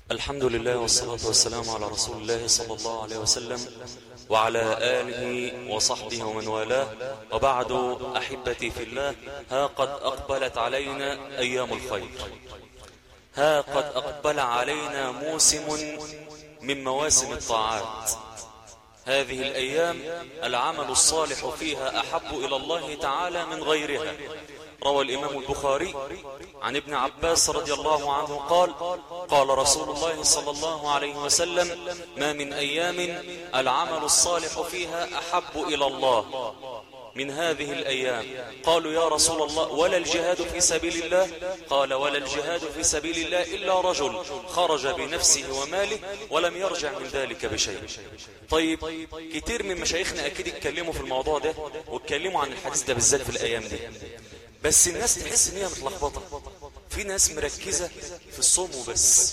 الحمد لله والصلاة والسلام على رسول الله صلى الله عليه وسلم وعلى آله وصحبه ومن والاه، وبعد. أحبتي في الله، ها قد أقبلت علينا أيام الخير، ها قد أقبل علينا موسم من مواسم الطاعات. هذه الأيام العمل الصالح فيها أحب إلى الله تعالى من غيرها. روى الإمام البخاري عن ابن عباس رضي الله عنه قال: قال رسول الله صلى الله عليه وسلم: ما من أيام العمل الصالح فيها أحب إلى الله من هذه الأيام. قالوا: يا رسول الله، ولا الجهاد في سبيل الله؟ قال: ولا الجهاد في سبيل الله إلا رجل خرج بنفسه وماله ولم يرجع من ذلك بشيء. طيب، كتير من مشايخنا أكيد اتكلموا في الموضوع ده واتكلموا عن الحديث ده بالذات في الأيام دي، بس الناس تحس ان هي متلخبطه. في ناس مركزه في الصوم وبس.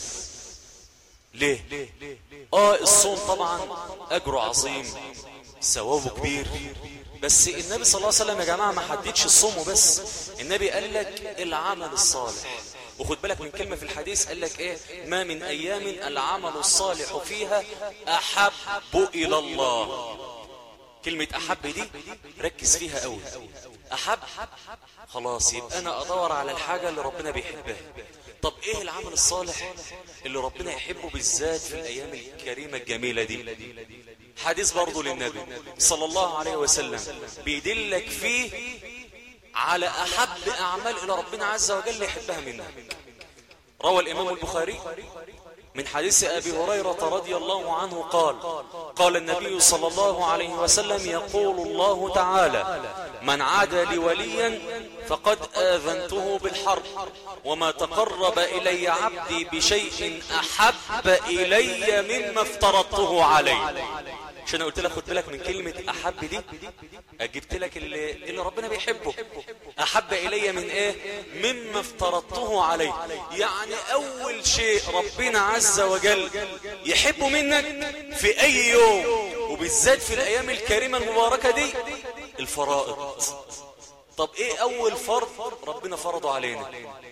ليه؟ الصوم طبعا اجره عظيم، ثوابه كبير، بس النبي صلى الله عليه وسلم يا جماعه ما حددش الصوم وبس. النبي قال لك العمل الصالح، وخد بالك من كلمه في الحديث، قال لك ايه؟ ما من ايام العمل الصالح فيها احب الى الله. كلمه احب دي ركز فيها قوي. أحب، خلاص، يبقى أنا أدور على الحاجة اللي ربنا بيحبها. طب إيه العمل الصالح اللي ربنا يحبه بالذات في الأيام الكريمة الجميلة دي؟ حديث برضو للنبي صلى الله عليه وسلم بيدلك فيه على أحب أعمال إلى ربنا عز وجل يحبها منها. روى الإمام البخاري من حديث أبي هريرة رضي الله عنه قال: قال النبي صلى الله عليه وسلم: يقول الله تعالى: من عاد لي وليا فقد آذنته بالحرب، وما تقرب إلي عبدي بشيء أحب إلي مما افترضته عليه. عشان قلت لك خد بالك من كلمة أحب دي، أجبت لك اللي ربنا بيحبه. أحب إلي من إيه؟ مما افترضته عليه. يعني أول شيء ربنا عز وجل يحبه منك في أي يوم، وبالذات في الأيام الكريمة المباركة دي، الفرائض. طب إيه أول فرض ربنا فرضه علينا؟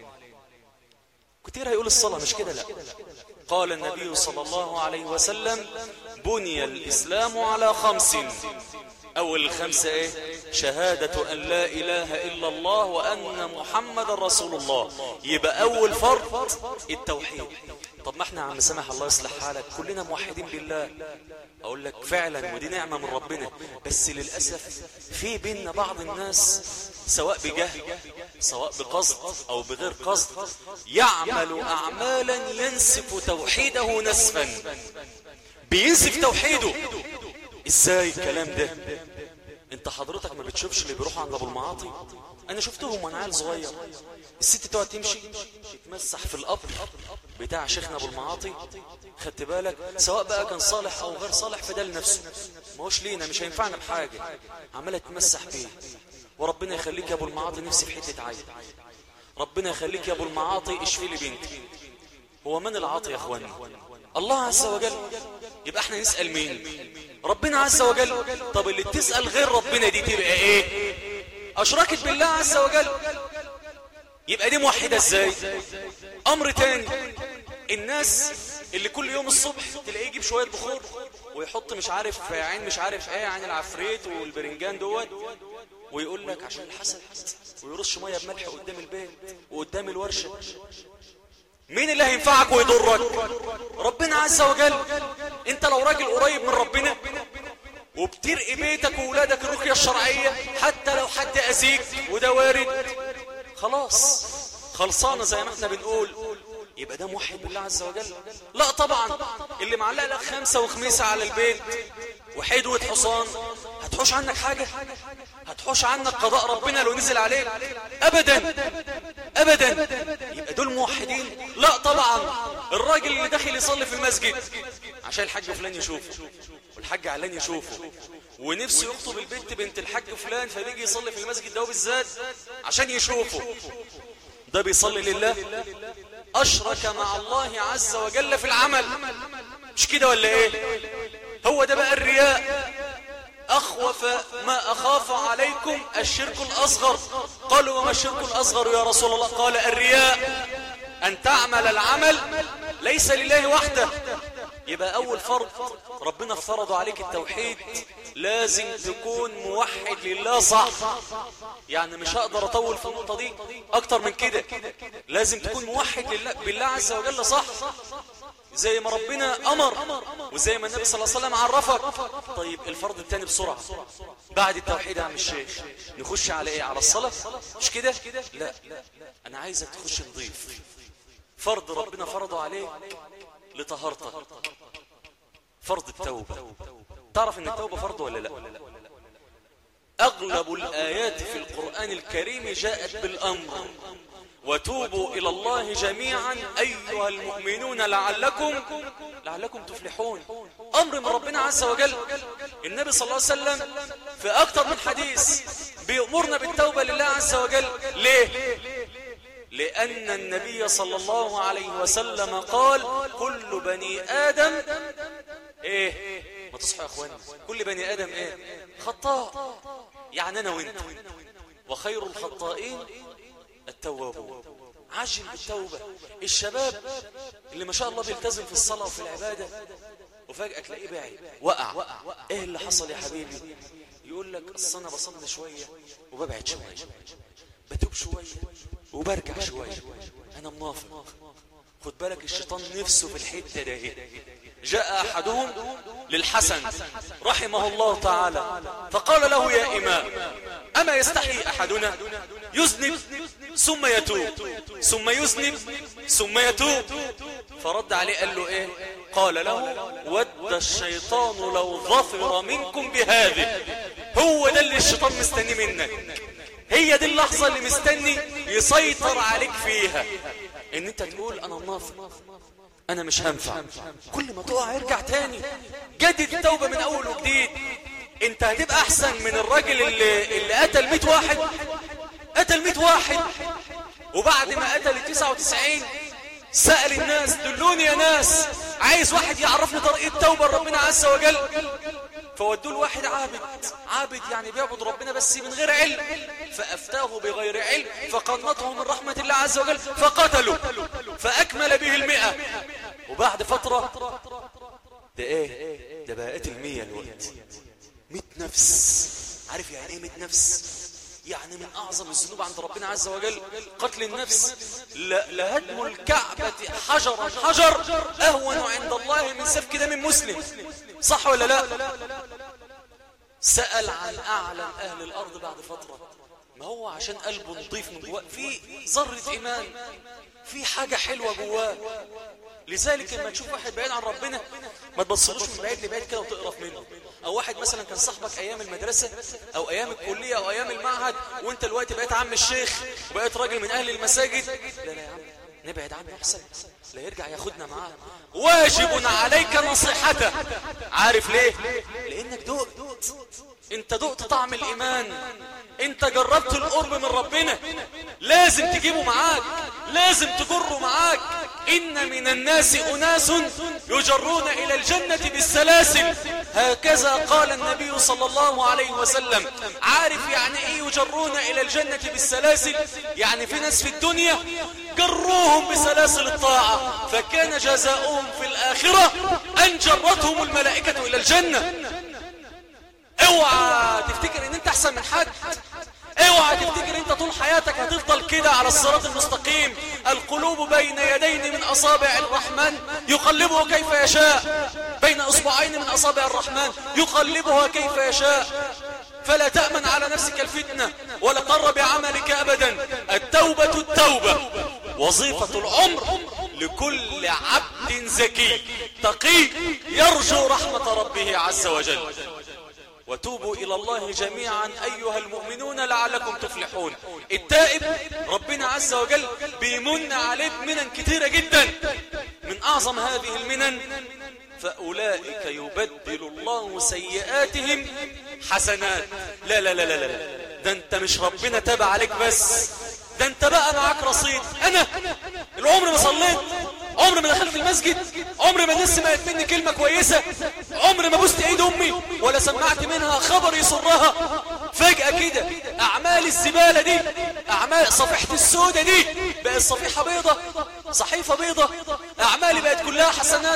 كتير هيقول الصلاة، مش كده؟ لا. قال النبي صلى الله عليه وسلم: بني الإسلام على 5. أول 5 إيه؟ شهادة أن لا إله إلا الله وأن محمد رسول الله. يبقى أول فرض التوحيد. طب ما احنا عم سمح الله يصلح حالك كلنا موحدين بالله. أقول لك فعلا، ودي نعمة من ربنا، بس للأسف في بيننا بعض الناس سواء بجهل سواء بقصد أو بغير قصد يعمل أعمالا ينسف توحيده نسفا. بينسف توحيده. ازاي الكلام ده؟ انت حضرتك ما بتشوفش اللي بيروحوا عند ابو المعاطي؟ انا شفتهم وانا عيل صغير. الست تقعد تمشي تتمسح في القبر بتاع شيخنا ابو المعاطي. خدت بالك؟ سواء بقى كان صالح او غير صالح، فده لنفسه، ما هوش لينا، مش هينفعنا بحاجه. عماله تتمسح بيه. وربنا يخليك يا ابو المعاطي، نفسي في حته عين. ربنا يخليك يا ابو المعاطي، اشفي لي بنتي. هو من العاطي يا اخواني؟ الله عز وجل. يبقى احنا نسأل مين؟ ربنا عز وجل. طب اللي تسأل غير ربنا دي تبقى ايه؟ اشركت بالله عز وجل. يبقى دي موحدة ازاي؟ امر تاني، الناس اللي كل يوم الصبح تلاقيه يجيب شوية بخور ويحط مش عارف عين مش عارف ايه، عين العفريت والبرنجان دوت، ويقول لك عشان الحسد، ويرش مية بملح قدام البيت وقدام الورشة. مين اللي هينفعك ويضرك؟ ربنا عز وجل. انت لو راجل قريب من ربنا وبترقي بيتك وولادك الرقية الشرعية، حتى لو حد أذيك وده وارد، خلاص خلصانة زي ما احنا بنقول، يبقى ده موحد بالله عز وجل. لا طبعا، اللي معلق لك 5 وخميسة على البيت وحدوة حصان، هتحوش عنك حاجة؟ هتحوش عنك قضاء ربنا لو نزل عليك؟ أبدا أبدا. يبقى دول موحدين؟ لا طبعا. الراجل اللي داخل يصلي في المسجد عشان الحاج فلان يشوفه والحاج علان يشوفه، ونفسه يخطب البنت بنت الحاج فلان، فبيجي يصلي في المسجد ده بالذات عشان يشوفه، ده بيصلي لله؟ أشرك مع الله عز وجل في العمل. مش كده ولا ايه؟ هو ده بقى الرياء. أخوف ما أخاف عليكم الشرك الأصغر. قالوا: وما الشرك الأصغر يا رسول الله؟ قال: الرياء، أن تعمل العمل ليس لله وحده. يبقى أول فرض ربنا فرض عليك التوحيد، لازم تكون موحد لله صح. يعني مش هقدر أطول في النقطة دي أكتر من كده، لازم تكون موحد لله بالله عز وجل صح، زي ما ربنا أمر وزي ما النبي صلى الله عليه وسلم عرفك. طيب الفرض الثاني بسرعة بعد التوحيد يا عم الشيخ، نخش على إيه؟ على الصلاة، مش كده؟ لا، أنا عايزك تخش نضيف. فرض ربنا فرضه عليك لطهارتك، فرض التوبة. تعرف ان التوبة فرض ولا لا؟ اغلب الايات في القرآن الكريم جاءت بالامر، وتوبوا الى الله جميعا ايها المؤمنون لعلكم تفلحون. امر من ربنا عز وجل. النبي صلى الله عليه وسلم في اكتر من حديث بيأمرنا بالتوبة لله عز وجل. ليه؟ لأن النبي صلى الله عليه وسلم قال كل بني آدم إيه؟ ما تصحى يا أخواني، كل بني آدم إيه؟ خطاء، يعني أنا وإنت، وخير الخطائين التوابون. عجل بالتوبة. الشباب اللي ما شاء الله بيلتزم في الصلاة وفي العبادة وفجأة تلاقيه بعيد وقع. إيه اللي حصل يا حبيبي؟ يقول لك أصل أنا بصلي شوية وببعد شوية، بتوب شوية وبرجع شوية، أنا منافق. خد بالك الشيطان نفسه في الحتة ده. جاء أحدهم للحسن رحمه الله تعالى فقال له يا إمام أما يستحي أحدنا يذنب ثم يتوب ثم يذنب ثم يتوب؟ فرد عليه قال له إيه؟ قال له ود الشيطان لو ظفر منكم بهذه. هو ده اللي الشيطان مستني منك، هي دي اللحظة اللي مستني يسيطر عليك فيها، ان انت تقول انا منافق، انا مش هنفع. كل ما تقع ارجع تاني، جدد التوبة من اول وجديد. انت هتبقى احسن من الراجل اللي قتل 100 واحد. قتل 100 واحد وبعد ما قتل 99 سأل الناس دلوني يا ناس، عايز واحد يعرفني طريق التوبة لربنا عز وجل. فودوا له واحد عابد يعني بيعبد ربنا بس من غير علم، فأفتاه بغير علم فقنطه من رحمة الله عز وجل فقتله فأكمل به 100. وبعد فترة ده ايه؟ ده بقى قتل 100 الوقت، 100 نفس. عارف يعني ايه 100 نفس؟ يعني من أعظم الذنوب عند ربنا عز وجل قتل النفس. لهدم الكعبة حجر أهون عند الله من سفك دم مسلم. صح ولا لا؟ سأل عن أعلم أهل الأرض بعد فترة، ما هو عشان قلبه نضيف من جواه، في ذرة إيمان، في حاجة حلوة جواه. لذلك لما تشوف واحد بعيد عن ربنا ما تبصلوش من بعيد لبعيد كده وتقرف منه. او واحد مثلا كان صاحبك ايام المدرسة او ايام الكلية او ايام المعهد وانت دلوقتي بقيت عم الشيخ وبقيت راجل من اهل المساجد، لا يا عم نبعد عنه احسن، لا يرجع ياخدنا معاه. واجب عليك نصيحته. عارف ليه؟ لانك دقت، انت دقت طعم الايمان، انت جربت القرب من ربنا، لازم تجيبه معاك، لازم تجره معاك. إن من الناس أناس يجرون إلى الجنة بالسلاسل، هكذا قال النبي صلى الله عليه وسلم. عارف يعني إيه يجرون إلى الجنة بالسلاسل؟ يعني في ناس في الدنيا جروهم بسلاسل الطاعة فكان جزاؤهم في الآخرة أن جرتهم الملائكة إلى الجنة. اوعى تفتكر ان انت احسن من حد، اوعى تفتكر انت طول حياتك هتفضل كده على الصراط المستقيم. القلوب بين يدين من اصابع الرحمن يقلبها كيف يشاء، بين اصبعين من اصابع الرحمن يقلبها كيف يشاء. فلا تأمن على نفسك الفتنة ولا تقر بعملك ابدا. التوبة وظيفة العمر لكل عبد زكي تقي يرجو رحمة ربه عز وجل. وتوبوا إلى الله جميعا أيها المؤمنون لعلكم تفلحون. التائب ربنا عز وجل بيمن عليه بمنن كثيرة جدا، من أعظم هذه المنن فأولئك يبدل الله سيئاتهم حسنات. لا لا لا لا لا، ده انت مش ربنا تابع عليك بس، ده انت بقى معاك رصيد. انا العمر ما صليت، عمر ما دخلت المسجد، عمر ما الناس سمعت مني كلمة كويسة، عمر ما بوست ايد امي ولا سمعت منها خبر يسرها. فجأة كده اعمال اعمال الزبالة دي، اعمال صفيحة السودة دي بقت صفيحة بيضة، صحيفة بيضة، اعمالي بقت كلها حسنات.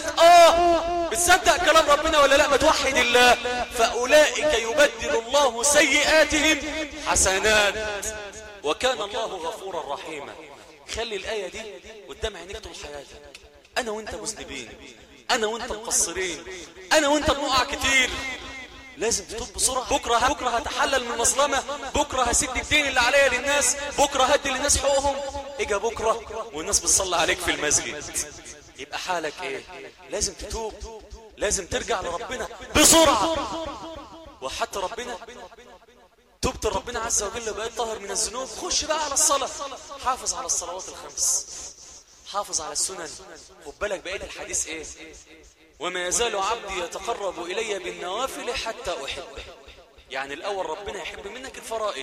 بتصدق كلام ربنا ولا لا؟ ما توحد الله. فاولئك يبدل الله سيئاتهم حسنات وكان الله غفورا رحيما. خلي الآية دي قدام عينيك طول حياتك. انا وانت مذنبين، انا وانت مقصرين، انا وانت بنقع كتير، لازم تتوب بسرعة. بكرة هتحلل من مظلمة، بكرة هسد الدين اللي عليا للناس، بكرة هدي للناس حقوقهم. اجا بكرة والناس بتصلي عليك في المسجد، يبقى حالك ايه؟ لازم تتوب، لازم ترجع لربنا بسرعة. وحتى ربنا تبت ربنا عز وجل بقيت طاهر من الذنوب، خش بقى على الصلاة، حافظ على الصلوات الخمس، حافظ على السنن. خد بالك بقيت الحديث ايه؟ وما يزال عبدي يتقرب إلي بالنوافل حتى أحبه. يعني الأول ربنا يحب منك الفرائض،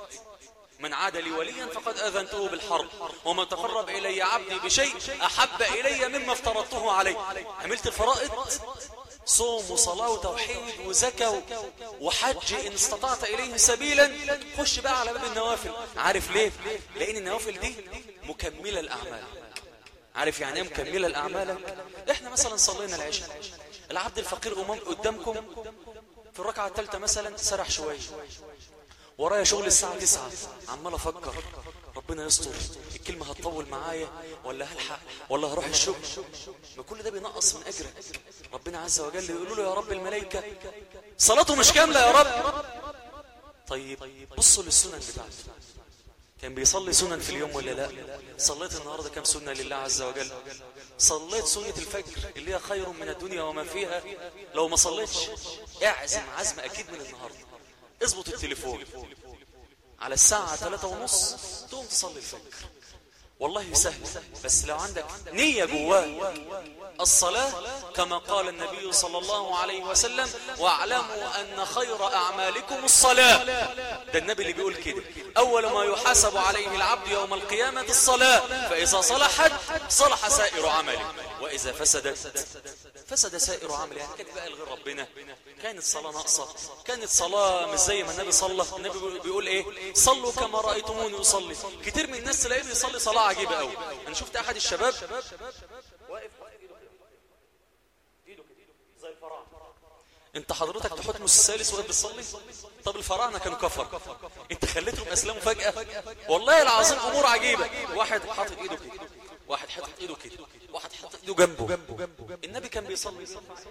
من عاد لي وليا فقد أذنته بالحرب، ومن تقرب إلي عبدي بشيء أحب إلي مما افترضته عليه. عملت الفرائض، صوم وصلاة وتوحيد وزكاة وحج إن استطعت إليه سبيلا، خش بقى على باب النوافل. عارف ليه؟ لأن النوافل دي مكملة الأعمال. عارف يعني ايه مكملة لأعمالك؟ احنا مثلا صلينا العشاء، العبد الفقير قدامكم في الركعة الثالثة مثلا سرح شوية، ورايا شغل الساعة 9، عمال افكر ربنا يستر، الكلمة هتطول معايا ولا هلحق ولا هروح الشغل. ما كل ده بينقص من اجرك. ربنا عز وجل يقولوا له يا رب الملائكة صلاته مش كاملة يا رب. طيب بصوا للسنن بتاعته، كان بيصلي سنن في اليوم ولا لا؟ صليت النهاردة كم سنة لله عز وجل؟ صليت سنة الفجر اللي هي خير من الدنيا وما فيها. لو ما صليتش اعزم عزم اكيد من النهاردة، اظبط التليفون على الساعة 3:30 تقوم تصلي الفجر. والله سهل، بس لو عندك نية جواه. الصلاة كما قال النبي صلى الله عليه وسلم واعلموا أن خير أعمالكم الصلاة. ده النبي اللي بيقول كده، أول ما يحاسب عليه العبد يوم القيامة الصلاة، فإذا صلحت صلح سائر عمله، وإذا فسدت فسد سائر عمله. يعني كانت بقى لغير ربنا، كانت صلاة ناقصة، كانت صلاة مش زي ما النبي صلى. النبي بيقول ايه؟ صلوا كما رأيتموني أصلي. كتير من الناس تلاقيه بيصلي صلاة عجيبة قوي. أنا شفت أحد الشباب واقف ايده كده زي الفراعنة. انت حضرتك تحتمس الثالث وقت بتصلي؟ طب الفراعنة كانوا كفر، انت خليتهم اسلموا فجأة. والله العظيم امور عجيبة. واحد حاطط ايده كده، واحد حاطط ايده كده، واحد حاطط ايده جنبه. النبي كان بيصلي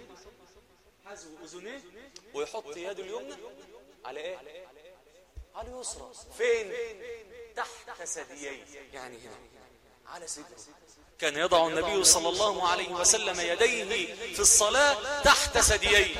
حذو اذنيه ويحط يده اليمنى على ايه؟ على اليسرى. فين؟ تحت ثدييه، يعني هنا على صدره. كان يضع النبي صلى الله عليه وسلم يديه في الصلاة تحت ثدييه،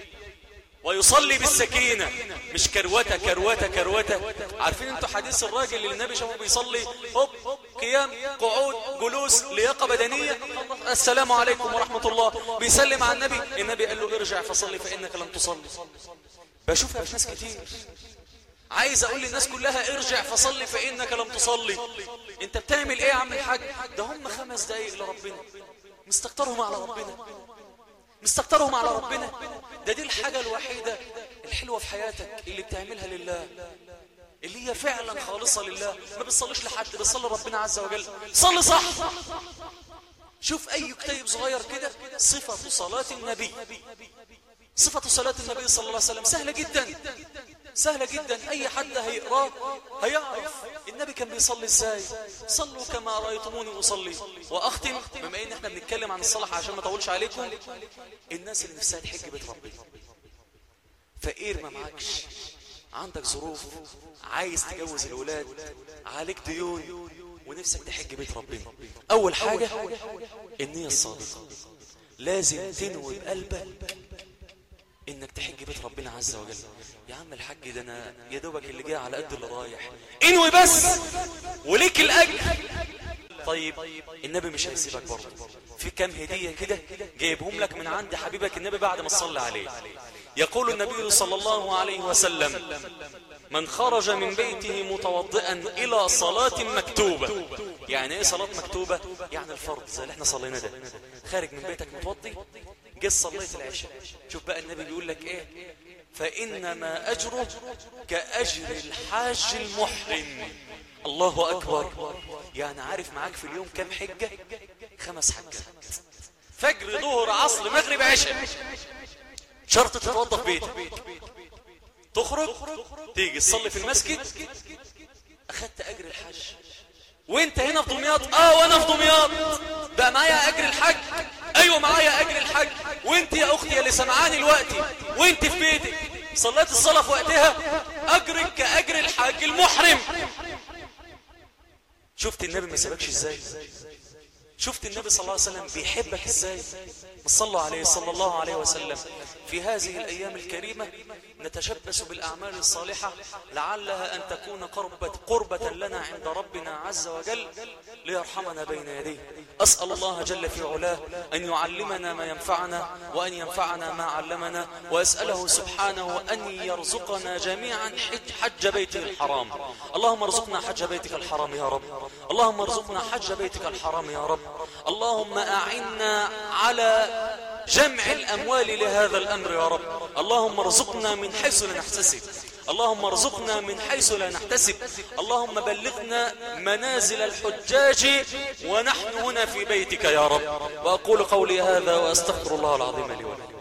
ويصلي بالسكينة، مش كروته كروته كروته. عارفين انتوا حديث الراجل اللي النبي شافه بيصلي هوب قيام قعود جلوس لياقة بدنية، السلام عليكم ورحمة الله، بيسلم على النبي، النبي قال له ارجع فصلي فإنك لم تصلي. بشوفها في ناس كتير. عايز اقول للناس كلها ارجع فصلي فإنك لم تصلي. انت بتعمل ايه يا عم الحاج؟ ده هم 5 دقايق لربنا، مستكترهم على ربنا، مستكترهم على ربنا. ده دي الحاجة الوحيدة الحلوة في حياتك اللي بتعملها لله، اللي هي فعلا خالصة لله. ما بتصليش لحد، بتصلي ربنا عز وجل. صلي صح. شوف اي كتيب صغير كده صفة صلاة النبي، صفة صلاة النبي صلى الله عليه وسلم سهلة جدا، سهلة جدا. اي حد هيقراه هيعرف النبي كان بيصلي ازاي. صلوا كما رأيتموني اصلي. واختم بما ان احنا بنتكلم عن الصلاة عشان ما اطولش عليكم، الناس اللي نفسها تحج بيت ربنا، فقير ما معكش، عندك ظروف، عايز تجوز الولاد، عليك ديون، ونفسك تحج بيت ربنا، اول حاجة النية الصادقة. لازم تنوي بقلبك انك تحج بيت ربنا عز وجل. يا عم الحج ده انا يا دوبك اللي جاي على قد اللي رايح. انوي بس وليك الاجر. طيب النبي مش هيسيبك برضه، في كام هدية كده جايبهم لك من عند حبيبك النبي بعد ما تصلي عليه. يقول النبي صلى الله عليه وسلم من خرج من بيته متوضئا إلى صلاة مكتوبة. يعني ايه صلاة مكتوبة؟ يعني الفرض زي اللي احنا صلينا ده. خارج من بيتك متوضي، جيت صليت العشاء، شوف بقى النبي بيقول لك ايه؟ فإنما أجره كأجر الحاج المحرم. الله أكبر. يعني عارف معاك في اليوم كم حجة؟ 5 حجات، فجر ظهر عصر مغرب عشاء. شرط تتوضى في بيتك، تخرج تيجي تصلي في المسجد، أخدت أجر الحج. وانت هنا في دمياط، وانا في دمياط، بقى معايا أجر الحج. ايوه معايا أجر الحج. وانت يا اختي اللي سمعاني دلوقتي وانت في بيتك صليت الصلاة في وقتها، أجرك كأجر الحاج المحرم. شفت النبي ما سبكش ازاي؟ شفت النبي صلى الله عليه وسلم بيحبك ازاي؟ صلوا عليه صلى الله عليه وسلم. في هذه الأيام الكريمة نتشبث بالأعمال الصالحة لعلها أن تكون قربة لنا عند ربنا عز وجل ليرحمنا بين يديه. أسأل الله جل في علاه أن يعلمنا ما ينفعنا وأن ينفعنا ما علمنا، وأسأله سبحانه أن يرزقنا جميعا حج بيته الحرام. اللهم ارزقنا حج بيتك الحرام يا رب. اللهم ارزقنا حج بيتك الحرام يا رب. اللهم أعنا على جمع الأموال لهذا الأمر يا رب. اللهم ارزقنا من حيث لا نحتسب. اللهم ارزقنا من حيث لا نحتسب. اللهم بلغنا منازل الحجاج ونحن هنا في بيتك يا رب. وأقول قولي هذا وأستغفر الله العظيم لي ولكم.